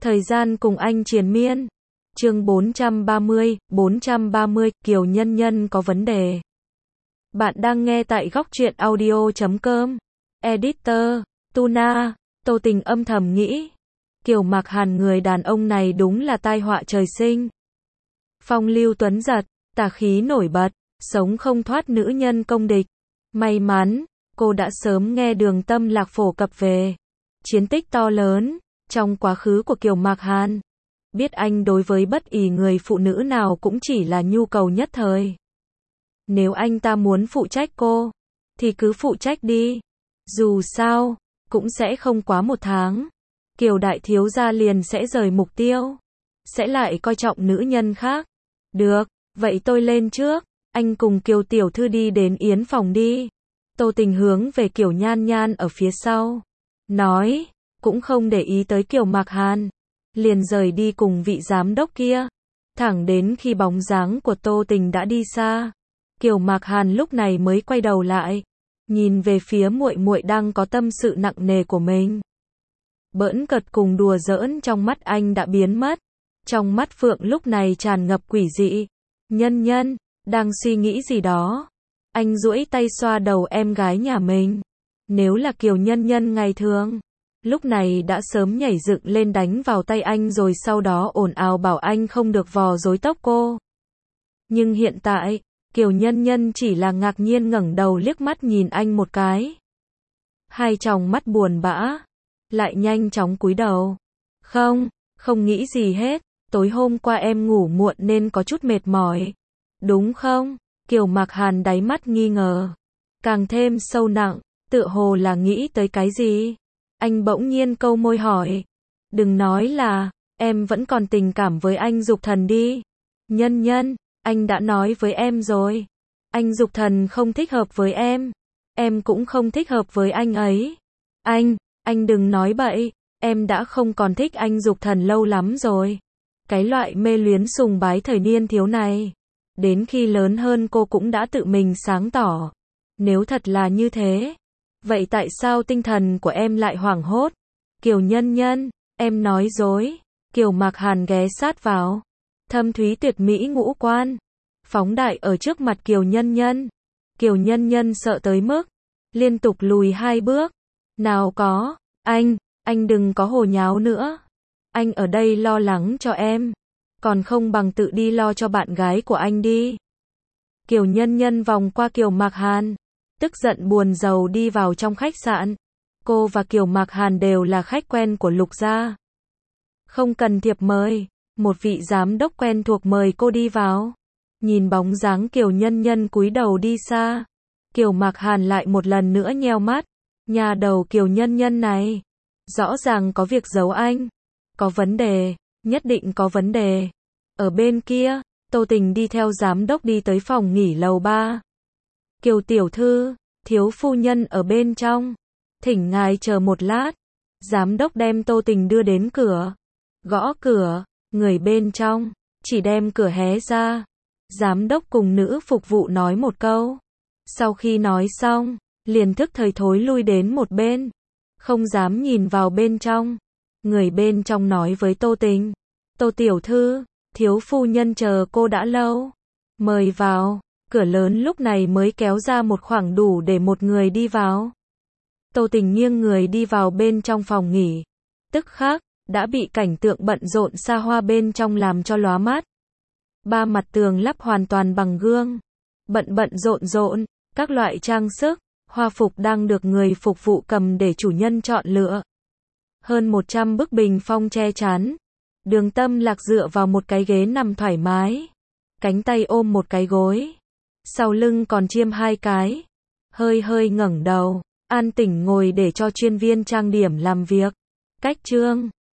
Thời gian cùng anh triền miên. Chương 430, Kiều Nhân Nhân có vấn đề. Bạn đang nghe tại góc truyện audio.com. Editor, Tuna, Tô Tình âm thầm nghĩ. Kiều Mạc Hàn người đàn ông này đúng là tai họa trời sinh. Phong lưu tuấn giật, tà khí nổi bật, sống không thoát nữ nhân công địch. May mắn, cô đã sớm nghe Đường Tâm Lạc phổ cập về chiến tích to lớn trong quá khứ của Kiều Mạc Hàn. Biết anh đối với bất kỳ người phụ nữ nào cũng chỉ là nhu cầu nhất thời. Nếu anh ta muốn phụ trách cô, thì cứ phụ trách đi. Dù sao, cũng sẽ không quá 1 tháng. Kiều đại thiếu gia liền sẽ rời mục tiêu. Sẽ lại coi trọng nữ nhân khác. Được, vậy tôi lên trước. Anh cùng Kiều tiểu thư đi đến yến phòng đi. Tô Tình hướng về Kiều Nhan Nhan ở phía sau. Nói, cũng không để ý tới Kiều Mạc Hàn. Liền rời đi cùng vị giám đốc kia. Thẳng đến khi bóng dáng của Tô Tình đã đi xa. Kiều Mạc Hàn lúc này mới quay đầu lại. Nhìn về phía muội muội đang có tâm sự nặng nề của mình. Bỡn cợt cùng đùa giỡn trong mắt anh đã biến mất. Trong mắt Phượng lúc này tràn ngập quỷ dị. Nhân Nhân, đang suy nghĩ gì đó. Anh duỗi tay xoa đầu em gái nhà mình. Nếu là Kiều Nhân Nhân ngày thường, lúc này đã sớm nhảy dựng lên đánh vào tay anh rồi sau đó ồn ào bảo anh không được vò rối tóc cô. Nhưng hiện tại, Kiều Nhân Nhân chỉ là ngạc nhiên ngẩng đầu liếc mắt nhìn anh một cái. Hai tròng mắt buồn bã, lại nhanh chóng cúi đầu. Không nghĩ gì hết, tối hôm qua em ngủ muộn nên có chút mệt mỏi. Đúng không? Kiều Mạc Hàn đáy mắt nghi ngờ, càng thêm sâu nặng, tựa hồ là nghĩ tới cái gì. Anh bỗng nhiên câu môi hỏi, đừng nói là, em vẫn còn tình cảm với anh Dục Thần đi. Nhân Nhân, anh đã nói với em rồi. Anh Dục Thần không thích hợp với em cũng không thích hợp với anh ấy. Anh đừng nói bậy, em đã không còn thích anh Dục Thần lâu lắm rồi. Cái loại mê luyến sùng bái thời niên thiếu này, đến khi lớn hơn cô cũng đã tự mình sáng tỏ. Nếu thật là như thế, vậy tại sao tinh thần của em lại hoảng hốt? Kiều Nhân Nhân, em nói dối. Kiều Mạc Hàn ghé sát vào. Thâm thúy tuyệt mỹ ngũ quan phóng đại ở trước mặt Kiều Nhân Nhân. Kiều Nhân Nhân sợ tới mức liên tục lùi 2 bước. Nào có, anh đừng có hồ nháo nữa. Anh ở đây lo lắng cho em, còn không bằng tự đi lo cho bạn gái của anh đi. Kiều Nhân Nhân vòng qua Kiều Mạc Hàn, tức giận buồn rầu đi vào trong khách sạn. Cô và Kiều Mạc Hàn đều là khách quen của Lục gia. Không cần thiệp mời, một vị giám đốc quen thuộc mời cô đi vào. Nhìn bóng dáng Kiều Nhân Nhân cúi đầu đi xa, Kiều Mạc Hàn lại một lần nữa nheo mắt. Nhà đầu Kiều Nhân Nhân này, rõ ràng có việc giấu anh. Có vấn đề, nhất định có vấn đề. Ở bên kia, Tô Tình đi theo giám đốc đi tới phòng nghỉ lầu 3. Kiều tiểu thư, thiếu phu nhân ở bên trong. Thỉnh ngài chờ một lát. Giám đốc đem Tô Tình đưa đến cửa. Gõ cửa, người bên trong chỉ đem cửa hé ra. Giám đốc cùng nữ phục vụ nói một câu. Sau khi nói xong, liền thức thời thối lui đến một bên, không dám nhìn vào bên trong. Người bên trong nói với Tô Tình, Tô tiểu thư, thiếu phu nhân chờ cô đã lâu. Mời vào. Cửa lớn lúc này mới kéo ra một khoảng đủ để một người đi vào. Tô Tình nghiêng người đi vào bên trong phòng nghỉ. Tức khắc đã bị cảnh tượng bận rộn xa hoa bên trong làm cho lóa mắt. 3 mặt tường lắp hoàn toàn bằng gương. Bận rộn, các loại trang sức, hoa phục đang được người phục vụ cầm để chủ nhân chọn lựa. Hơn 100 bức bình phong che chắn. Đường Tâm Lạc dựa vào một cái ghế nằm thoải mái. Cánh tay ôm một cái gối. Sau lưng còn chiêm 2 cái. Hơi ngẩng đầu. An tĩnh ngồi để cho chuyên viên trang điểm làm việc. Cách chương